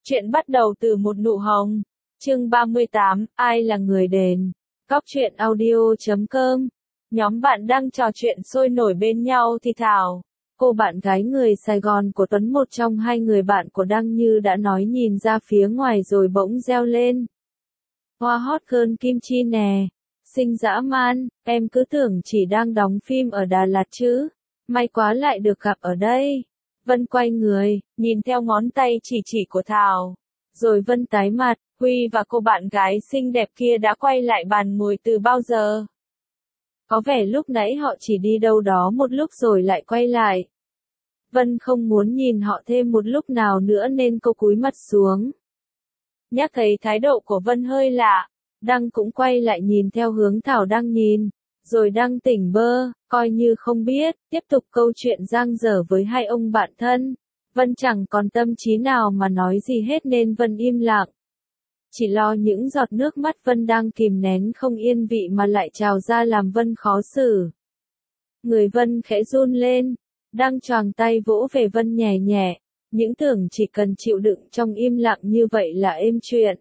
Chuyện bắt đầu từ một nụ hồng. Chương 38, ai là người đền? Góc truyện audio.com. Nhóm bạn đang trò chuyện sôi nổi bên nhau thì thảo. Cô bạn gái người Sài Gòn của Tuấn, một trong hai người bạn của Đăng Như, đã nói nhìn ra phía ngoài rồi bỗng reo lên. Hoa hot girl Kim Chi nè. Xinh dã man, em cứ tưởng chỉ đang đóng phim ở Đà Lạt chứ. May quá lại được gặp ở đây. Vân quay người, nhìn theo ngón tay chỉ của Thảo. Rồi Vân tái mặt, Huy và cô bạn gái xinh đẹp kia đã quay lại bàn ngồi từ bao giờ. Có vẻ lúc nãy họ chỉ đi đâu đó một lúc rồi lại quay lại. Vân không muốn nhìn họ thêm một lúc nào nữa nên cô cúi mặt xuống. Nhắc thấy thái độ của Vân hơi lạ, Đăng cũng quay lại nhìn theo hướng Thảo đang nhìn. Rồi Đăng tỉnh bơ, coi như không biết, tiếp tục câu chuyện dang dở với hai ông bạn thân. Vân chẳng còn tâm trí nào mà nói gì hết nên Vân im lặng. Chỉ lo những giọt nước mắt Vân đang kìm nén không yên vị mà lại trào ra làm Vân khó xử. Người Vân khẽ run lên, Đăng choàng tay vỗ về Vân nhẹ nhẹ, những tưởng chỉ cần chịu đựng trong im lặng như vậy là êm chuyện.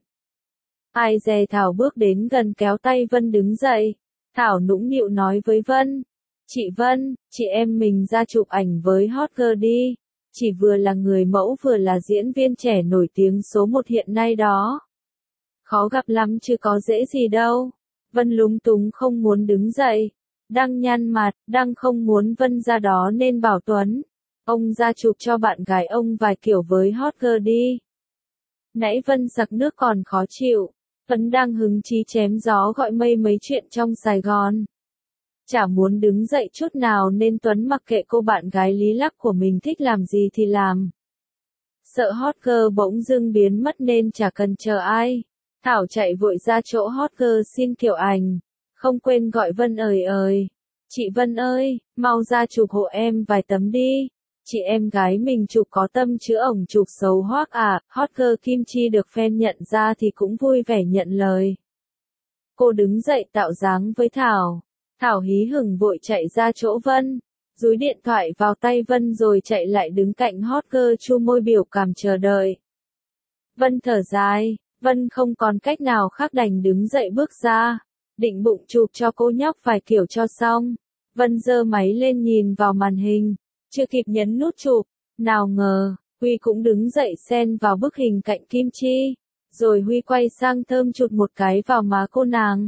Ai dè Thảo bước đến gần kéo tay Vân đứng dậy. Thảo nũng nịu nói với Vân. Chị Vân, chị em mình ra chụp ảnh với hot girl đi. Chị vừa là người mẫu vừa là diễn viên trẻ nổi tiếng số 1 hiện nay đó. Khó gặp lắm chứ có dễ gì đâu. Vân lúng túng không muốn đứng dậy. Đăng nhăn mặt, Đăng không muốn Vân ra đó nên bảo Tuấn. Ông ra chụp cho bạn gái ông vài kiểu với hot girl đi. Nãy Vân sặc nước còn khó chịu. Tuấn đang hứng chí chém gió gọi mây mấy chuyện trong Sài Gòn. Chả muốn đứng dậy chút nào nên Tuấn mặc kệ cô bạn gái lý lắc của mình thích làm gì thì làm. Sợ hot girl bỗng dưng biến mất nên chả cần chờ ai. Thảo chạy vội ra chỗ hot girl xin kiểu ảnh. Không quên gọi Vân ơi. Chị Vân ơi, mau ra chụp hộ em vài tấm đi. Chị em gái mình chụp có tâm chứ ổng chụp xấu hoắc à. Hot girl Kim Chi được fan nhận ra thì cũng vui vẻ nhận lời. Cô đứng dậy tạo dáng với Thảo. Thảo hí hửng vội chạy ra chỗ Vân, dúi điện thoại vào tay Vân rồi chạy lại đứng cạnh hot girl chu môi biểu cảm chờ đợi. Vân thở dài, Vân không còn cách nào khác đành đứng dậy bước ra, định bụng chụp cho cô nhóc vài kiểu cho xong. Vân giơ máy lên nhìn vào màn hình, chưa kịp nhấn nút chụp, nào ngờ, Huy cũng đứng dậy xen vào bức hình cạnh Kim Chi, rồi Huy quay sang thơm chụt một cái vào má cô nàng.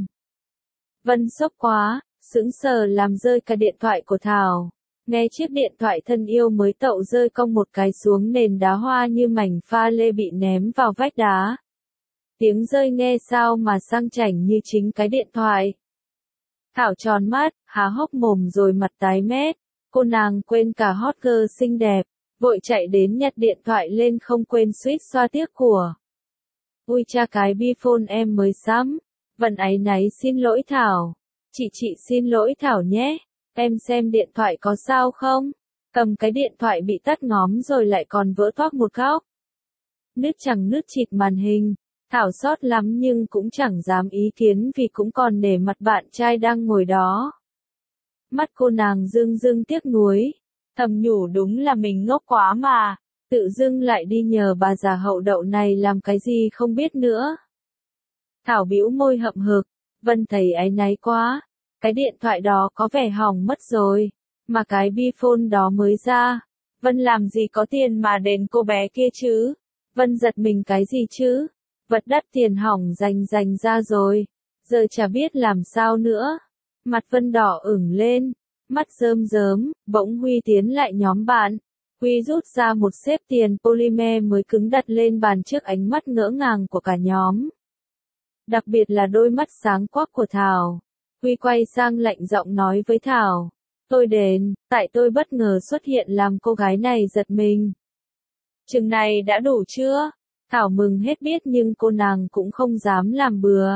Vân sốc quá, sững sờ làm rơi cả điện thoại của Thảo. Nghe chiếc điện thoại thân yêu mới tậu rơi cong một cái xuống nền đá hoa như mảnh pha lê bị ném vào vách đá. Tiếng rơi nghe sao mà sang chảnh như chính cái điện thoại. Thảo tròn mắt, há hốc mồm rồi mặt tái mét. Cô nàng quên cả hot girl xinh đẹp, vội chạy đến nhặt điện thoại lên không quên suýt xoa tiếc của. Ui cha cái bifone em mới sắm. Vân áy náy xin lỗi Thảo. Chị xin lỗi Thảo nhé. Em xem điện thoại có sao không? Cầm cái điện thoại bị tắt ngóm rồi lại còn vỡ toác một góc. Nứt chẳng nứt chịt màn hình. Thảo xót lắm nhưng cũng chẳng dám ý kiến vì cũng còn nể mặt bạn trai đang ngồi đó. Mắt cô nàng rưng rưng tiếc nuối. Thầm nhủ đúng là mình ngốc quá mà. Tự dưng lại đi nhờ bà già hậu đậu này làm cái gì không biết nữa. Thảo bĩu môi hậm hực. Vân thấy áy náy quá. Cái điện thoại đó có vẻ hỏng mất rồi. Mà cái bifone đó mới ra. Vân làm gì có tiền mà đền cô bé kia chứ. Vân giật mình cái gì chứ. Vật đắt tiền hỏng dành ra rồi. Giờ chả biết làm sao nữa. Mặt Vân đỏ ửng lên. Mắt rơm rớm. Bỗng Huy tiến lại nhóm bạn. Huy rút ra một xếp tiền polymer mới cứng đặt lên bàn trước ánh mắt ngỡ ngàng của cả nhóm. Đặc biệt là đôi mắt sáng quắc của Thảo. Huy quay sang lạnh giọng nói với Thảo. Tôi đền, tại tôi bất ngờ xuất hiện làm cô gái này giật mình. Chừng này đã đủ chưa? Thảo mừng hết biết nhưng cô nàng cũng không dám làm bừa.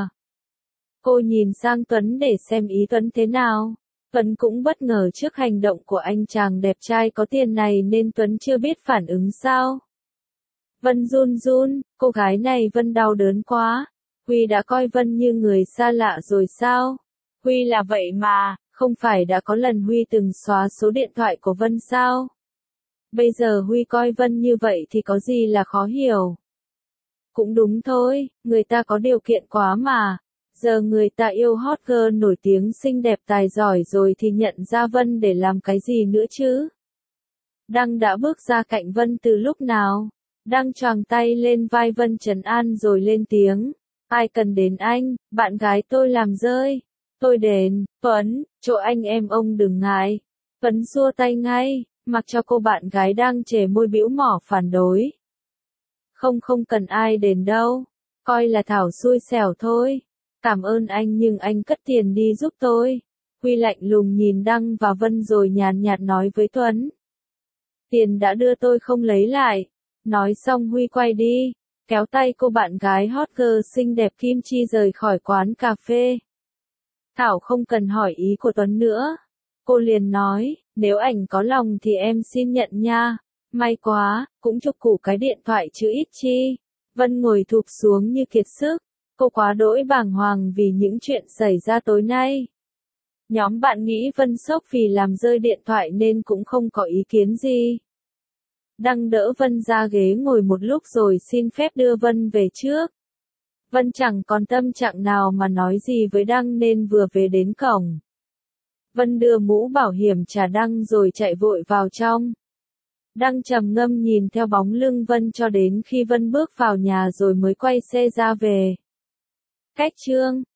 Cô nhìn sang Tuấn để xem ý Tuấn thế nào. Tuấn cũng bất ngờ trước hành động của anh chàng đẹp trai có tiền này nên Tuấn chưa biết phản ứng sao. Vân run, cô gái này Vân đau đớn quá. Huy đã coi Vân như người xa lạ rồi sao? Huy là vậy mà, không phải đã có lần Huy từng xóa số điện thoại của Vân sao? Bây giờ Huy coi Vân như vậy thì có gì là khó hiểu? Cũng đúng thôi, người ta có điều kiện quá mà. Giờ người ta yêu hot girl nổi tiếng xinh đẹp tài giỏi rồi thì nhận ra Vân để làm cái gì nữa chứ? Đăng đã bước ra cạnh Vân từ lúc nào? Đăng choàng tay lên vai Vân trấn an rồi lên tiếng. Ai cần đến anh, bạn gái tôi làm rơi. Tôi đến, Tuấn, chỗ anh em ông đừng ngại. Tuấn xua tay ngay, mặc cho cô bạn gái đang chề môi bĩu mỏ phản đối. Không cần ai đến đâu, coi là Thảo xui xẻo thôi. Cảm ơn anh nhưng anh cất tiền đi giúp tôi. Huy lạnh lùng nhìn Đăng và Vân rồi nhàn nhạt nói với Tuấn. Tiền đã đưa tôi không lấy lại. Nói xong Huy quay đi, kéo tay cô bạn gái hot girl xinh đẹp Kim Chi rời khỏi quán cà phê. Thảo không cần hỏi ý của Tuấn nữa. Cô liền nói, nếu ảnh có lòng thì em xin nhận nha. May quá, cũng chụp cụ cái điện thoại chứ ít chi. Vân ngồi thụp xuống như kiệt sức. Cô quá đỗi bàng hoàng vì những chuyện xảy ra tối nay. Nhóm bạn nghĩ Vân sốc vì làm rơi điện thoại nên cũng không có ý kiến gì. Đăng đỡ Vân ra ghế ngồi một lúc rồi xin phép đưa Vân về trước. Vân chẳng còn tâm trạng nào mà nói gì với Đăng nên vừa về đến cổng. Vân đưa mũ bảo hiểm trả Đăng rồi chạy vội vào trong. Đăng trầm ngâm nhìn theo bóng lưng Vân cho đến khi Vân bước vào nhà rồi mới quay xe ra về. Cách chương